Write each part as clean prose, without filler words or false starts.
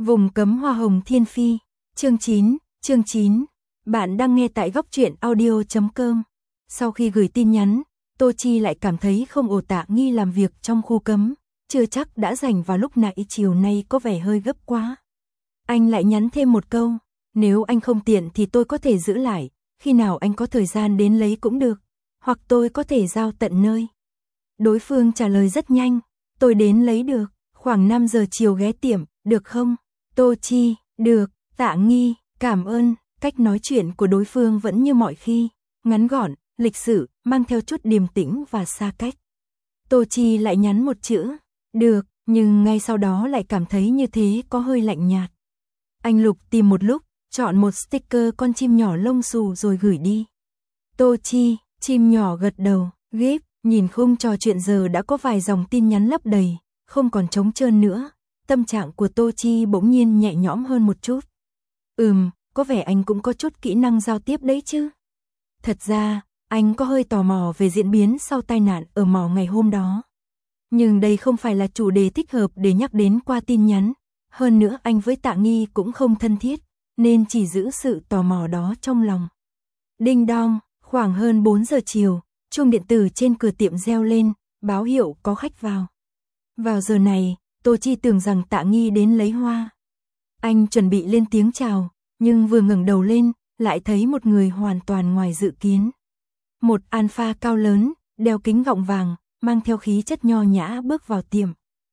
Vùng cấm hoa hồng thiên phi, chương 9. Bạn đang nghe tại góc truyện audio.com. Sau khi gửi tin nhắn, Tô Chi lại cảm thấy không ổn, Tạ Nghi làm việc trong khu cấm, chưa chắc đã rảnh vào lúc nãy, chiều nay có vẻ hơi gấp quá. Anh lại nhắn thêm một câu, nếu anh không tiện thì tôi có thể giữ lại, khi nào anh có thời gian đến lấy cũng được, hoặc tôi có thể giao tận nơi. Đối phương trả lời rất nhanh, tôi đến lấy được, khoảng 5 giờ chiều ghé tiệm, được không? Tô Chi, được. Tạ Nghi, cảm ơn. Cách nói chuyện của đối phương vẫn như mọi khi, ngắn gọn, lịch sự, mang theo chút điềm tĩnh và xa cách. Tô Chi lại nhắn một chữ, được, nhưng ngay sau đó lại cảm thấy như thế có hơi lạnh nhạt. Anh lục tìm một lúc, chọn một sticker con chim nhỏ lông xù rồi gửi đi. Tô Chi, chim nhỏ gật đầu, ghép, nhìn khung trò chuyện giờ đã có vài dòng tin nhắn lấp đầy, không còn trống trơn nữa. Tâm trạng của Tô Chi bỗng nhiên nhẹ nhõm hơn một chút. Có vẻ anh cũng có chút kỹ năng giao tiếp đấy chứ. Thật ra, anh có hơi tò mò về diễn biến sau tai nạn ở mỏ ngày hôm đó. Nhưng đây không phải là chủ đề thích hợp để nhắc đến qua tin nhắn. Hơn nữa anh với Tạ Nghi cũng không thân thiết, nên chỉ giữ sự tò mò đó trong lòng. Đinh đong, khoảng hơn 4 giờ chiều, chuông điện tử trên cửa tiệm reo lên, báo hiệu có khách vào. Vào giờ này, Tô Chi tưởng rằng Tạ Nghi đến lấy hoa. Anh chuẩn bị lên tiếng chào, nhưng vừa ngẩng đầu lên, lại thấy một người hoàn toàn ngoài dự kiến. Một alpha cao lớn, đeo kính gọng vàng, mang theo khí chất nho nhã bước vào tiệm.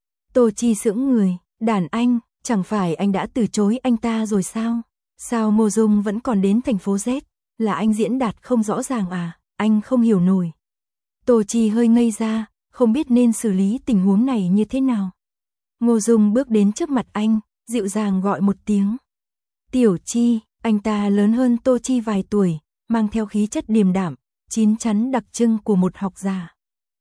Tô Chi sững người, đàn anh, chẳng phải anh đã từ chối anh ta rồi sao? Sao Ngô Dung vẫn còn đến thành phố Z? Là anh diễn đạt không rõ ràng à? Anh không hiểu nổi. Tô Chi hơi ngây ra, không biết nên xử lý tình huống này như thế nào. Ngô Dung bước đến trước mặt anh, dịu dàng gọi một tiếng. Tiểu Chi, anh ta lớn hơn Tô Chi vài tuổi, mang theo khí chất điềm đạm, chín chắn đặc trưng của một học giả.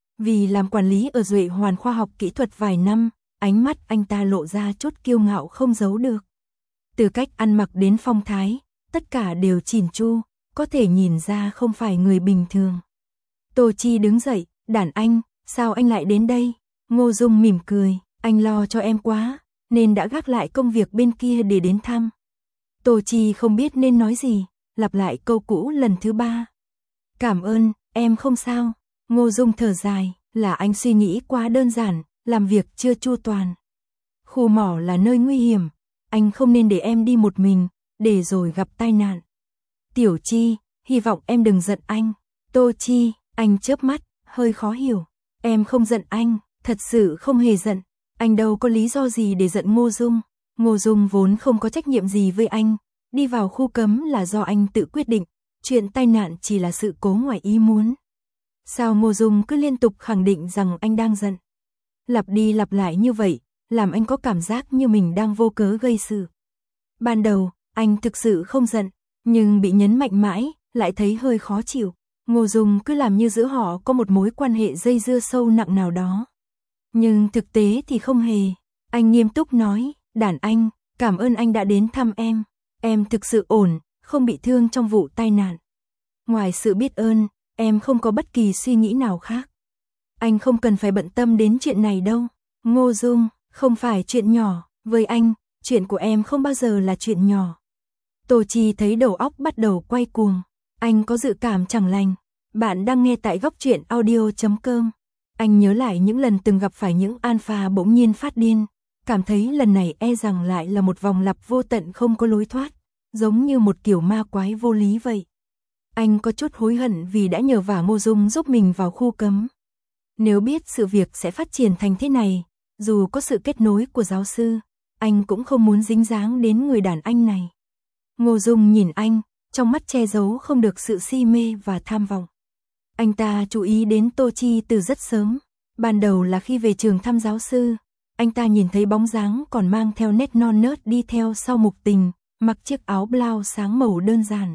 Vì làm quản lý ở Duệ Hoàn khoa học kỹ thuật vài năm, ánh mắt anh ta lộ ra chút kiêu ngạo không giấu được. Từ cách ăn mặc đến phong thái, tất cả đều chỉn chu, có thể nhìn ra không phải người bình thường. Tô Chi đứng dậy, đàn anh, sao anh lại đến đây? Ngô Dung mỉm cười, anh lo cho em quá, nên đã gác lại công việc bên kia để đến thăm. Tô Chi không biết nên nói gì, lặp lại câu cũ lần thứ 3. Cảm ơn, em không sao. Ngô Dung thở dài, là anh suy nghĩ quá đơn giản, làm việc chưa chu toàn. Khu mỏ là nơi nguy hiểm, anh không nên để em đi một mình, để rồi gặp tai nạn. Tiểu Chi, hy vọng em đừng giận anh. Tô Chi, anh chớp mắt, hơi khó hiểu. Em không giận anh, thật sự không hề giận. Anh đâu có lý do gì để giận Ngô Dung. Ngô Dung vốn không có trách nhiệm gì với anh. Đi vào khu cấm là do anh tự quyết định. Chuyện tai nạn chỉ là sự cố ngoài ý muốn. Sao Ngô Dung cứ liên tục khẳng định rằng anh đang giận? Lặp đi lặp lại như vậy, làm anh có cảm giác như mình đang vô cớ gây sự. Ban đầu, anh thực sự không giận, nhưng bị nhấn mạnh mãi, lại thấy hơi khó chịu. Ngô Dung cứ làm như giữa họ có một mối quan hệ dây dưa sâu nặng nào đó. Nhưng thực tế thì không hề. Anh nghiêm túc nói, đàn anh, cảm ơn anh đã đến thăm em. Em thực sự ổn, không bị thương trong vụ tai nạn. Ngoài sự biết ơn, em không có bất kỳ suy nghĩ nào khác. Anh không cần phải bận tâm đến chuyện này đâu. Ngô Dung, không phải chuyện nhỏ, với anh, chuyện của em không bao giờ là chuyện nhỏ. Tô Chi thấy đầu óc bắt đầu quay cuồng. Anh có dự cảm chẳng lành. Bạn đang nghe tại góc truyện audio.com. Anh nhớ lại những lần từng gặp phải những alpha bỗng nhiên phát điên, cảm thấy lần này e rằng lại là một vòng lặp vô tận không có lối thoát, giống như một kiểu ma quái vô lý vậy. Anh có chút hối hận vì đã nhờ vả Ngô Dung giúp mình vào khu cấm. Nếu biết sự việc sẽ phát triển thành thế này, dù có sự kết nối của giáo sư, anh cũng không muốn dính dáng đến người đàn anh này. Ngô Dung nhìn anh, trong mắt che giấu không được sự si mê và tham vọng. Anh ta chú ý đến Tô Chi từ rất sớm. Ban đầu là khi về trường thăm giáo sư, anh ta nhìn thấy bóng dáng còn mang theo nét non nớt đi theo sau Mục Tình, mặc chiếc áo blau sáng màu đơn giản.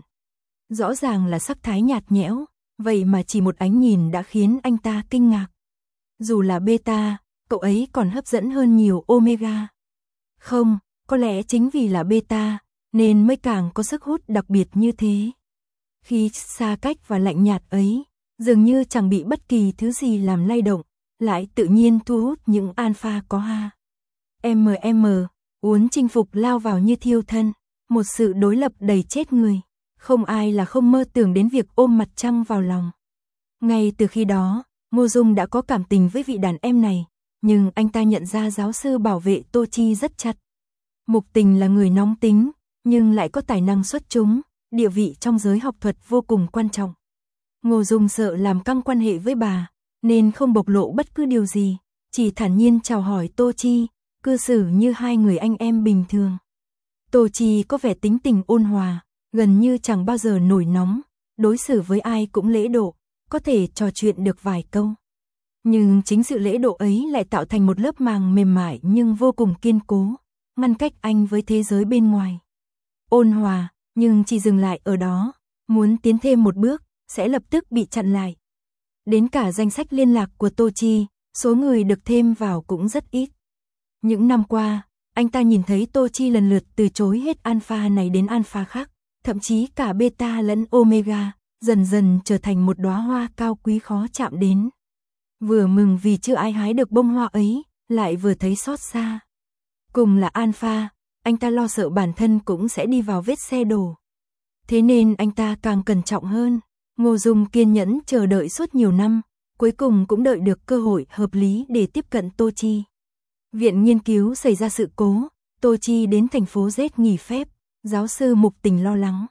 Rõ ràng là sắc thái nhạt nhẽo, vậy mà chỉ một ánh nhìn đã khiến anh ta kinh ngạc. Dù là beta, cậu ấy còn hấp dẫn hơn nhiều omega. Không, có lẽ chính vì là beta, nên mới càng có sức hút đặc biệt như thế. Khi xa cách và lạnh nhạt ấy, dường như chẳng bị bất kỳ thứ gì làm lay động, lại tự nhiên thu hút những alpha có ha. Uốn chinh phục lao vào như thiêu thân, một sự đối lập đầy chết người. Không ai là không mơ tưởng đến việc ôm mặt trăng vào lòng. Ngay từ khi đó, Ngô Dung đã có cảm tình với vị đàn em này, nhưng anh ta nhận ra giáo sư bảo vệ Tô Chi rất chặt. Mục Tình là người nóng tính, nhưng lại có tài năng xuất chúng, địa vị trong giới học thuật vô cùng quan trọng. Ngô Dung sợ làm căng quan hệ với bà, nên không bộc lộ bất cứ điều gì, chỉ thản nhiên chào hỏi Tô Chi, cư xử như hai người anh em bình thường. Tô Chi có vẻ tính tình ôn hòa, gần như chẳng bao giờ nổi nóng, đối xử với ai cũng lễ độ, có thể trò chuyện được vài câu. Nhưng chính sự lễ độ ấy lại tạo thành một lớp màng mềm mại nhưng vô cùng kiên cố, ngăn cách anh với thế giới bên ngoài. Ôn hòa, nhưng chỉ dừng lại ở đó, muốn tiến thêm một bước, sẽ lập tức bị chặn lại. Đến cả danh sách liên lạc của Tô Chi, số người được thêm vào cũng rất ít. Những năm qua, anh ta nhìn thấy Tô Chi lần lượt từ chối hết alpha này đến alpha khác, thậm chí cả beta lẫn omega, dần dần trở thành một đóa hoa cao quý khó chạm đến. Vừa mừng vì chưa ai hái được bông hoa ấy, lại vừa thấy xót xa. Cùng là alpha, anh ta lo sợ bản thân cũng sẽ đi vào vết xe đổ. Thế nên anh ta càng cẩn trọng hơn. Ngô Dung kiên nhẫn chờ đợi suốt nhiều năm, cuối cùng cũng đợi được cơ hội hợp lý để tiếp cận Tô Chi. Viện nghiên cứu xảy ra sự cố, Tô Chi đến thành phố Z nghỉ phép, giáo sư Mục Tình lo lắng.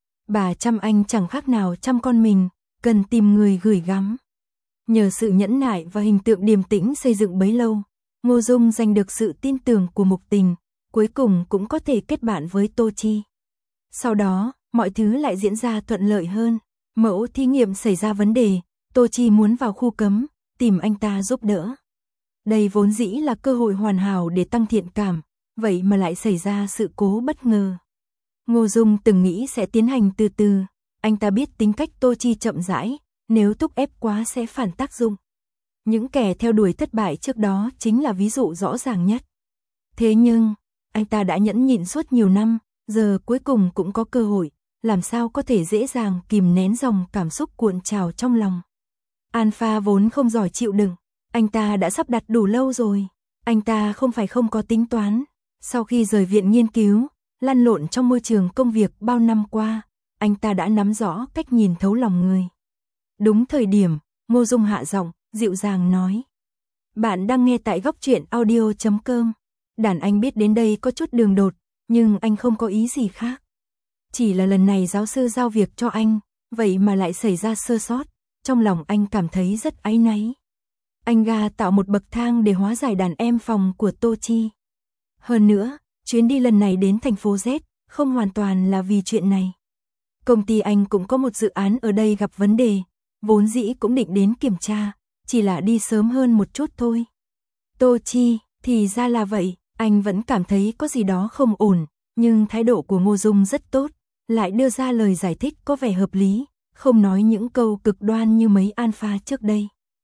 Bà chăm anh chẳng khác nào chăm con mình, cần tìm người gửi gắm. Nhờ sự nhẫn nại và hình tượng điềm tĩnh xây dựng bấy lâu, Ngô Dung giành được sự tin tưởng của Mục Tình, cuối cùng cũng có thể kết bạn với Tô Chi. Sau đó, mọi thứ lại diễn ra thuận lợi hơn. Mẫu thí nghiệm xảy ra vấn đề, Tô Chi muốn vào khu cấm, tìm anh ta giúp đỡ. Đây vốn dĩ là cơ hội hoàn hảo để tăng thiện cảm, vậy mà lại xảy ra sự cố bất ngờ. Ngô Dung từng nghĩ sẽ tiến hành từ từ, anh ta biết tính cách Tô Chi chậm rãi, nếu thúc ép quá sẽ phản tác dụng. Những kẻ theo đuổi thất bại trước đó chính là ví dụ rõ ràng nhất. Thế nhưng, anh ta đã nhẫn nhịn suốt nhiều năm, giờ cuối cùng cũng có cơ hội, làm sao có thể dễ dàng kìm nén dòng cảm xúc cuộn trào trong lòng. Alpha vốn không giỏi chịu đựng, anh ta đã sắp đặt đủ lâu rồi. Anh ta không phải không có tính toán. Sau khi rời viện nghiên cứu, lăn lộn trong môi trường công việc bao năm qua, anh ta đã nắm rõ cách nhìn thấu lòng người. Đúng thời điểm, Ngô Dung hạ giọng, dịu dàng nói. Bạn đang nghe tại góc truyện audio.com. Đàn anh biết đến đây có chút đường đột, nhưng anh không có ý gì khác. Chỉ là lần này giáo sư giao việc cho anh, vậy mà lại xảy ra sơ sót, trong lòng anh cảm thấy rất áy náy. Anh ga tạo một bậc thang để hóa giải đàn em phòng của Tô Chi. Hơn nữa, chuyến đi lần này đến thành phố Z, không hoàn toàn là vì chuyện này. Công ty anh cũng có một dự án ở đây gặp vấn đề, vốn dĩ cũng định đến kiểm tra, chỉ là đi sớm hơn một chút thôi. Tô Chi, thì ra là vậy, anh vẫn cảm thấy có gì đó không ổn, nhưng thái độ của Ngô Dung rất tốt, lại đưa ra lời giải thích có vẻ hợp lý, không nói những câu cực đoan như mấy alpha trước đây.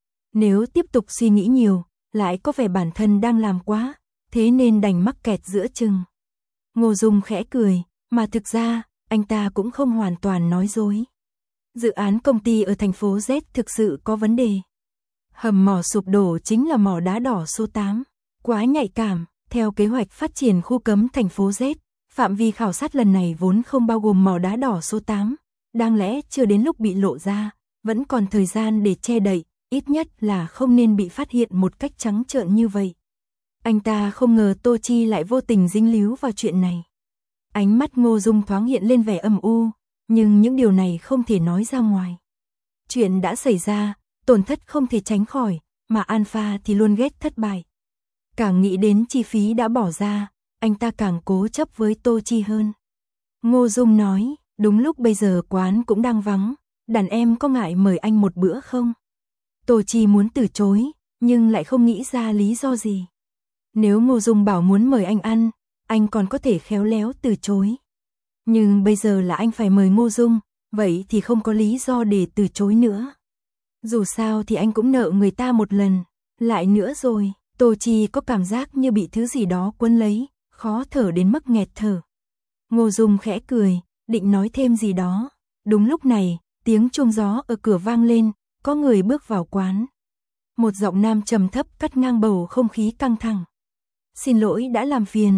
Nếu tiếp tục suy nghĩ nhiều, lại có vẻ bản thân đang làm quá, thế nên đành mắc kẹt giữa chừng. Ngô Dung khẽ cười, mà thực ra, anh ta cũng không hoàn toàn nói dối. Dự án công ty ở thành phố Z thực sự có vấn đề. Hầm mỏ sụp đổ chính là mỏ đá đỏ số 8, quá nhạy cảm, theo kế hoạch phát triển khu cấm thành phố Z, phạm vi khảo sát lần này vốn không bao gồm mỏ đá đỏ số 8, đáng lẽ chưa đến lúc bị lộ ra, vẫn còn thời gian để che đậy, ít nhất là không nên bị phát hiện một cách trắng trợn như vậy. Anh ta không ngờ Tô Chi lại vô tình dính líu vào chuyện này. Ánh mắt Ngô Dung thoáng hiện lên vẻ âm u, nhưng những điều này không thể nói ra ngoài. Chuyện đã xảy ra, tổn thất không thể tránh khỏi, mà alpha thì luôn ghét thất bại. Càng nghĩ đến chi phí đã bỏ ra, anh ta càng cố chấp với Tô Chi hơn. Ngô Dung nói, đúng lúc bây giờ quán cũng đang vắng, đàn em có ngại mời anh một bữa không? Tô Chi muốn từ chối, nhưng lại không nghĩ ra lý do gì. Nếu Ngô Dung bảo muốn mời anh ăn, anh còn có thể khéo léo từ chối. Nhưng bây giờ là anh phải mời Ngô Dung, vậy thì không có lý do để từ chối nữa. Dù sao thì anh cũng nợ người ta một lần, lại nữa rồi, Tô Chi có cảm giác như bị thứ gì đó quấn lấy, khó thở đến mức nghẹt thở. Ngô Dung khẽ cười, định nói thêm gì đó. Đúng lúc này, tiếng chuông gió ở cửa vang lên, có người bước vào quán. Một giọng nam trầm thấp cắt ngang bầu không khí căng thẳng. Xin lỗi đã làm phiền,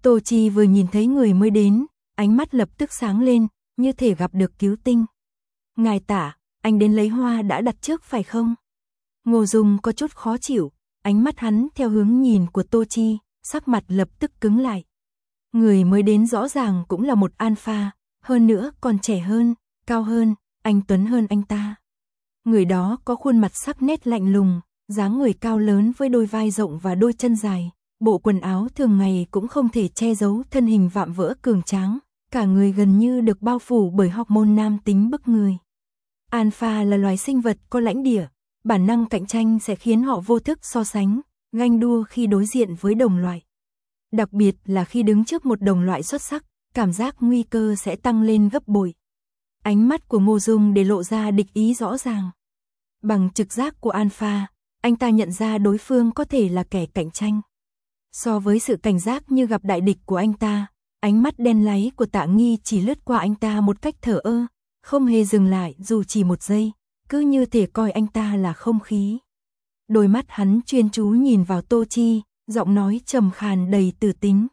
Tô Chi vừa nhìn thấy người mới đến, ánh mắt lập tức sáng lên, như thể gặp được cứu tinh. Ngài Tạ, anh đến lấy hoa đã đặt trước phải không? Ngô Dung có chút khó chịu, ánh mắt hắn theo hướng nhìn của Tô Chi, sắc mặt lập tức cứng lại. Người mới đến rõ ràng cũng là một alpha, hơn nữa còn trẻ hơn, cao hơn, anh tuấn hơn anh ta. Người đó có khuôn mặt sắc nét lạnh lùng, dáng người cao lớn với đôi vai rộng và đôi chân dài, bộ quần áo thường ngày cũng không thể che giấu thân hình vạm vỡ cường tráng, cả người gần như được bao phủ bởi hormone nam tính bức người. Alpha là loài sinh vật có lãnh địa, bản năng cạnh tranh sẽ khiến họ vô thức so sánh, ganh đua khi đối diện với đồng loại. Đặc biệt là khi đứng trước một đồng loại xuất sắc, cảm giác nguy cơ sẽ tăng lên gấp bội. Ánh mắt của Ngô Dung để lộ ra địch ý rõ ràng. Bằng trực giác của Alpha, anh ta nhận ra đối phương có thể là kẻ cạnh tranh. So với sự cảnh giác như gặp đại địch của anh ta, ánh mắt đen láy của Tạ Nghi chỉ lướt qua anh ta một cách thờ ơ, không hề dừng lại dù chỉ một giây, cứ như thể coi anh ta là không khí. Đôi mắt hắn chuyên chú nhìn vào Tô Chi, giọng nói trầm khàn đầy tử tính.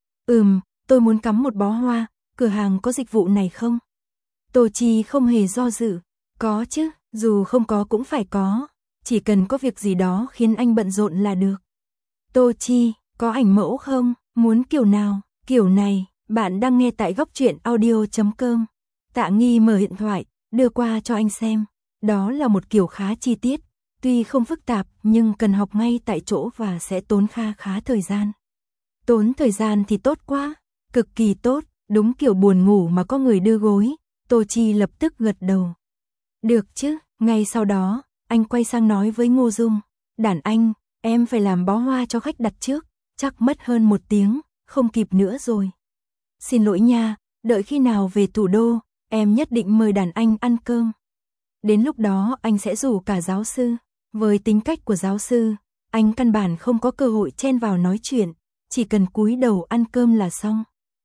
Tôi muốn cắm một bó hoa, cửa hàng có dịch vụ này không? Tô Chi không hề do dự. Có chứ, dù không có cũng phải có. Chỉ cần có việc gì đó khiến anh bận rộn là được. Tô Chi, có ảnh mẫu không? Muốn kiểu nào? Kiểu này, bạn đang nghe tại góc truyện audio.com. Tạ Nghi mở điện thoại, đưa qua cho anh xem. Đó là một kiểu khá chi tiết. Tuy không phức tạp nhưng cần học ngay tại chỗ và sẽ tốn khá thời gian. Tốn thời gian thì tốt quá, cực kỳ tốt, đúng kiểu buồn ngủ mà có người đưa gối. Tô Chi lập tức gật đầu. Được chứ, ngay sau đó, anh quay sang nói với Ngô Dung. Đàn anh, em phải làm bó hoa cho khách đặt trước, chắc mất hơn 1 tiếng, không kịp nữa rồi. Xin lỗi nha, đợi khi nào về thủ đô, em nhất định mời đàn anh ăn cơm. Đến lúc đó anh sẽ rủ cả giáo sư. Với tính cách của giáo sư, anh căn bản không có cơ hội chen vào nói chuyện, chỉ cần cúi đầu ăn cơm là xong.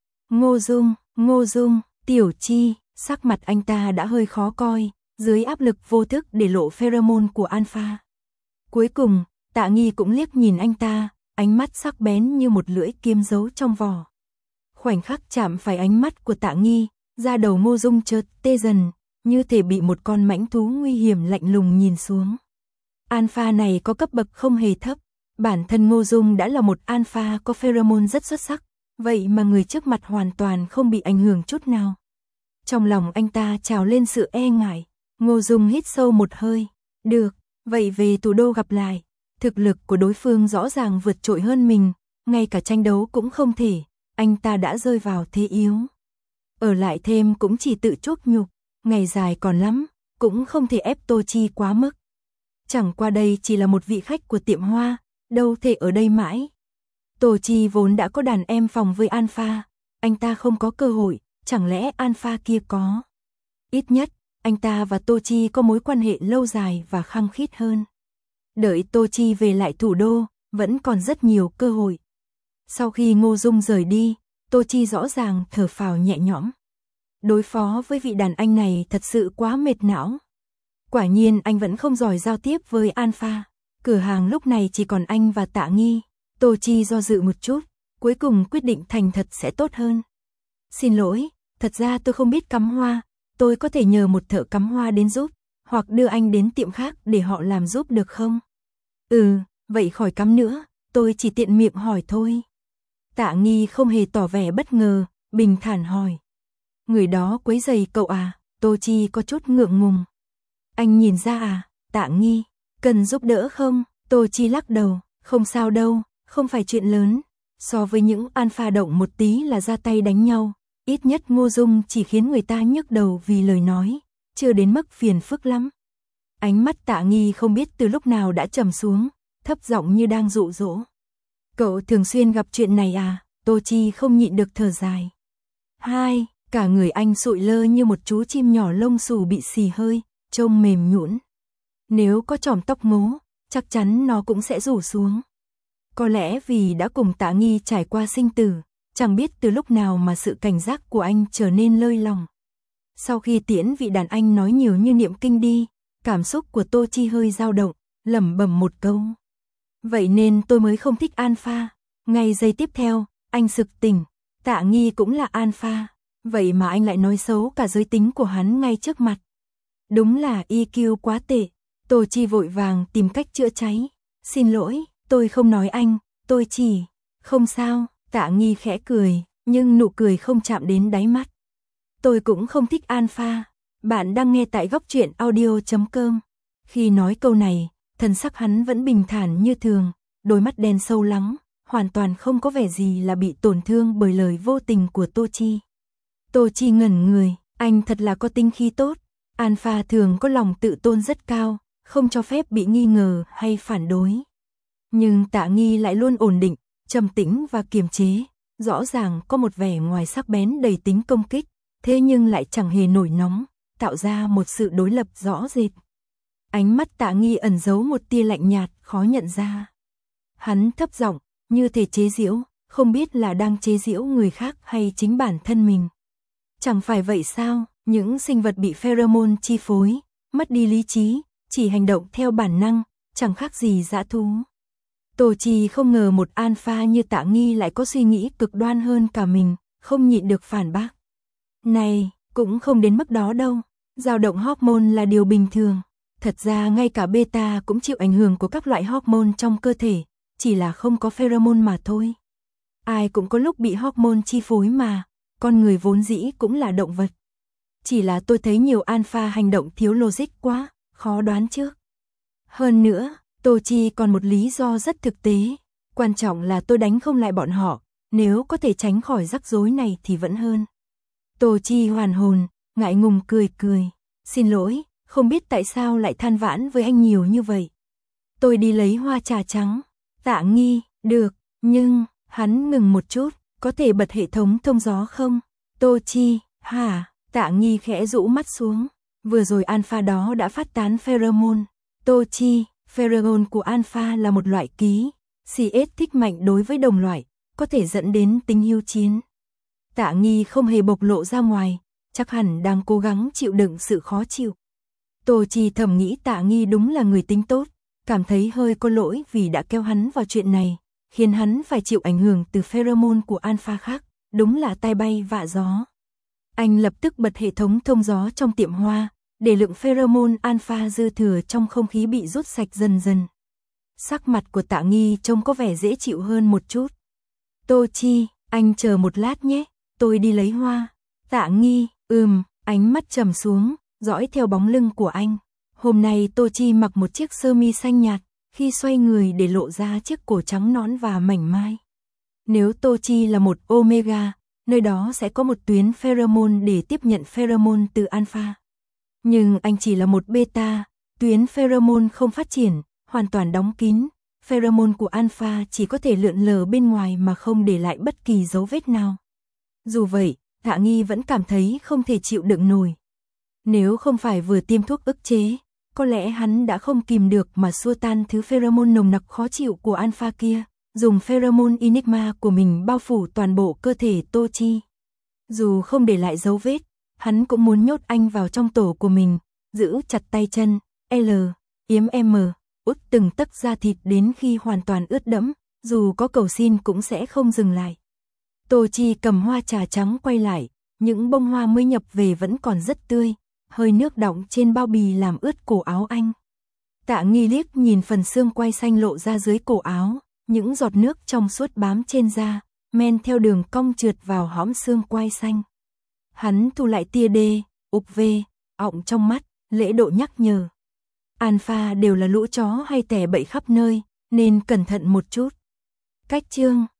Ngô Dung, Tiểu Chi, sắc mặt anh ta đã hơi khó coi, dưới áp lực vô thức để lộ pheromone của alpha. Cuối cùng, Tạ Nghi cũng liếc nhìn anh ta, ánh mắt sắc bén như một lưỡi kiếm giấu trong vỏ. Khoảnh khắc chạm phải ánh mắt của Tạ Nghi, da đầu Ngô Dung chợt tê dần, như thể bị một con mãnh thú nguy hiểm lạnh lùng nhìn xuống. Alpha này có cấp bậc không hề thấp, bản thân Ngô Dung đã là một alpha có pheromone rất xuất sắc, vậy mà người trước mặt hoàn toàn không bị ảnh hưởng chút nào. Trong lòng anh ta trào lên sự e ngại, Ngô Dung hít sâu một hơi, được, vậy về thủ đô gặp lại, thực lực của đối phương rõ ràng vượt trội hơn mình, ngay cả tranh đấu cũng không thể, anh ta đã rơi vào thế yếu. Ở lại thêm cũng chỉ tự chuốc nhục, ngày dài còn lắm, cũng không thể ép Tô Chi quá mức. Chẳng qua đây chỉ là một vị khách của tiệm hoa, đâu thể ở đây mãi. Tô Chi vốn đã có đàn em phòng với Alpha, anh ta không có cơ hội, chẳng lẽ Alpha kia có. Ít nhất, anh ta và Tô Chi có mối quan hệ lâu dài và khăng khít hơn. Đợi Tô Chi về lại thủ đô, vẫn còn rất nhiều cơ hội. Sau khi Ngô Dung rời đi, Tô Chi rõ ràng thở phào nhẹ nhõm. Đối phó với vị đàn anh này thật sự quá mệt não. Quả nhiên anh vẫn không giỏi giao tiếp với Alpha. Cửa hàng lúc này chỉ còn anh và Tạ Nghi. Tô Chi do dự một chút, cuối cùng quyết định thành thật sẽ tốt hơn. Xin lỗi, thật ra tôi không biết cắm hoa, tôi có thể nhờ một thợ cắm hoa đến giúp, hoặc đưa anh đến tiệm khác để họ làm giúp được không? Vậy khỏi cắm nữa, tôi chỉ tiện miệng hỏi thôi. Tạ Nghi không hề tỏ vẻ bất ngờ, bình thản hỏi. Người đó quấy rầy cậu à? Tô Chi có chút ngượng ngùng. Anh nhìn ra à? Tạ Nghi, cần giúp đỡ không? Tô Chi lắc đầu, không sao đâu, không phải chuyện lớn. So với những alpha động một tí là ra tay đánh nhau, ít nhất Ngô Dung chỉ khiến người ta nhức đầu vì lời nói, chưa đến mức phiền phức lắm. Ánh mắt Tạ Nghi không biết từ lúc nào đã trầm xuống, thấp giọng như đang dụ dỗ. Cậu thường xuyên gặp chuyện này à? Tô Chi không nhịn được thở dài. Cả người anh sụi lơ như một chú chim nhỏ lông xù bị xì hơi, trông mềm nhũn. Nếu có chòm tóc ngố, chắc chắn nó cũng sẽ rủ xuống. Có lẽ vì đã cùng Tạ Nghi trải qua sinh tử, chẳng biết từ lúc nào mà sự cảnh giác của anh trở nên lơi lỏng. Sau khi tiễn vị đàn anh nói nhiều như niệm kinh đi, cảm xúc của Tô Chi hơi dao động, lẩm bẩm một câu. Vậy nên tôi mới không thích Alpha. Ngay giây tiếp theo, Anh sực tỉnh, Tạ Nghi cũng là alpha, vậy mà anh lại nói xấu cả giới tính của hắn ngay trước mặt. Đúng là EQ quá tệ. Tô Chi vội vàng tìm cách chữa cháy. Xin lỗi, tôi không nói anh, tôi chỉ... Không sao, Tạ Nghi khẽ cười, nhưng nụ cười không chạm đến đáy mắt. Tôi cũng không thích alpha. Bạn đang nghe tại góc truyện audio.com. Khi nói câu này, thần sắc hắn vẫn bình thản như thường, đôi mắt đen sâu lắng, hoàn toàn không có vẻ gì là bị tổn thương bởi lời vô tình của Tô Chi. Tô Chi ngẩn người, anh thật là có tinh khí tốt. Alpha thường có lòng tự tôn rất cao, không cho phép bị nghi ngờ hay phản đối. Nhưng Tạ Nghi lại luôn ổn định, trầm tĩnh và kiềm chế, rõ ràng có một vẻ ngoài sắc bén đầy tính công kích, thế nhưng lại chẳng hề nổi nóng, tạo ra một sự đối lập rõ rệt. Ánh mắt Tạ Nghi ẩn giấu một tia lạnh nhạt, khó nhận ra. Hắn thấp giọng, như thể chế giễu, không biết là đang chế giễu người khác hay chính bản thân mình. Chẳng phải vậy sao, những sinh vật bị pheromone chi phối, mất đi lý trí, chỉ hành động theo bản năng, chẳng khác gì dã thú. Tô Chi không ngờ một alpha như Tạ Nghi lại có suy nghĩ cực đoan hơn cả mình, không nhịn được phản bác. Này, cũng không đến mức đó đâu, dao động hormone là điều bình thường. Thật ra ngay cả beta cũng chịu ảnh hưởng của các loại hormone trong cơ thể, chỉ là không có pheromone mà thôi. Ai cũng có lúc bị hormone chi phối mà, con người vốn dĩ cũng là động vật. Chỉ là tôi thấy nhiều alpha hành động thiếu logic quá, khó đoán trước. Hơn nữa, Tô Chi còn một lý do rất thực tế, quan trọng là tôi đánh không lại bọn họ, nếu có thể tránh khỏi rắc rối này thì vẫn hơn. Tô Chi hoàn hồn, ngại ngùng cười cười, xin lỗi, không biết tại sao lại than vãn với anh nhiều như vậy. Tôi đi lấy hoa trà trắng. Tạ Nghi, được, nhưng, hắn ngừng một chút, có thể bật hệ thống thông gió không? Tô Chi, hả? Tạ Nghi khẽ rũ mắt xuống, vừa rồi alpha đó đã phát tán pheromone. Tô Chi, pheromone của alpha là một loại ký, CS thích mạnh đối với đồng loại, có thể dẫn đến tính hiếu chiến. Tạ Nghi không hề bộc lộ ra ngoài, chắc hẳn đang cố gắng chịu đựng sự khó chịu. Tô Chi thầm nghĩ Tạ Nghi đúng là người tính tốt, cảm thấy hơi có lỗi vì đã kéo hắn vào chuyện này, khiến hắn phải chịu ảnh hưởng từ pheromone của alpha khác, đúng là tai bay vạ gió. Anh lập tức bật hệ thống thông gió trong tiệm hoa, để lượng pheromone alpha dư thừa trong không khí bị rút sạch dần dần. Sắc mặt của Tạ Nghi trông có vẻ dễ chịu hơn một chút. Tô Chi, anh chờ một lát nhé, tôi đi lấy hoa. Tạ Nghi, ánh mắt trầm xuống, dõi theo bóng lưng của anh. Hôm nay Tô Chi mặc một chiếc sơ mi xanh nhạt, khi xoay người để lộ ra chiếc cổ trắng nõn và mảnh mai. Nếu Tô Chi là một omega, nơi đó sẽ có một tuyến pheromone để tiếp nhận pheromone từ alpha. Nhưng anh chỉ là một beta, tuyến pheromone không phát triển, hoàn toàn đóng kín. Pheromone của alpha chỉ có thể lượn lờ bên ngoài mà không để lại bất kỳ dấu vết nào. Dù vậy, Tạ Nghi vẫn cảm thấy không thể chịu đựng nổi. Nếu không phải vừa tiêm thuốc ức chế, có lẽ hắn đã không kìm được mà xua tan thứ pheromone nồng nặc khó chịu của alpha kia, dùng pheromone enigma của mình bao phủ toàn bộ cơ thể Tô Chi. Dù không để lại dấu vết, hắn cũng muốn nhốt anh vào trong tổ của mình, giữ chặt tay chân, yếm út từng tấc da thịt đến khi hoàn toàn ướt đẫm, dù có cầu xin cũng sẽ không dừng lại. Tô Chi cầm hoa trà trắng quay lại, những bông hoa mới nhập về vẫn còn rất tươi, hơi nước đọng trên bao bì làm ướt cổ áo anh. Tạ Nghi liếc nhìn phần xương quai xanh lộ ra dưới cổ áo, những giọt nước trong suốt bám trên da, men theo đường cong trượt vào hõm xương quai xanh. Hắn thu lại tia UV, ọng trong mắt, lễ độ nhắc nhở. Alpha đều là lũ chó hay tẻ bậy khắp nơi, nên cẩn thận một chút. Cách chương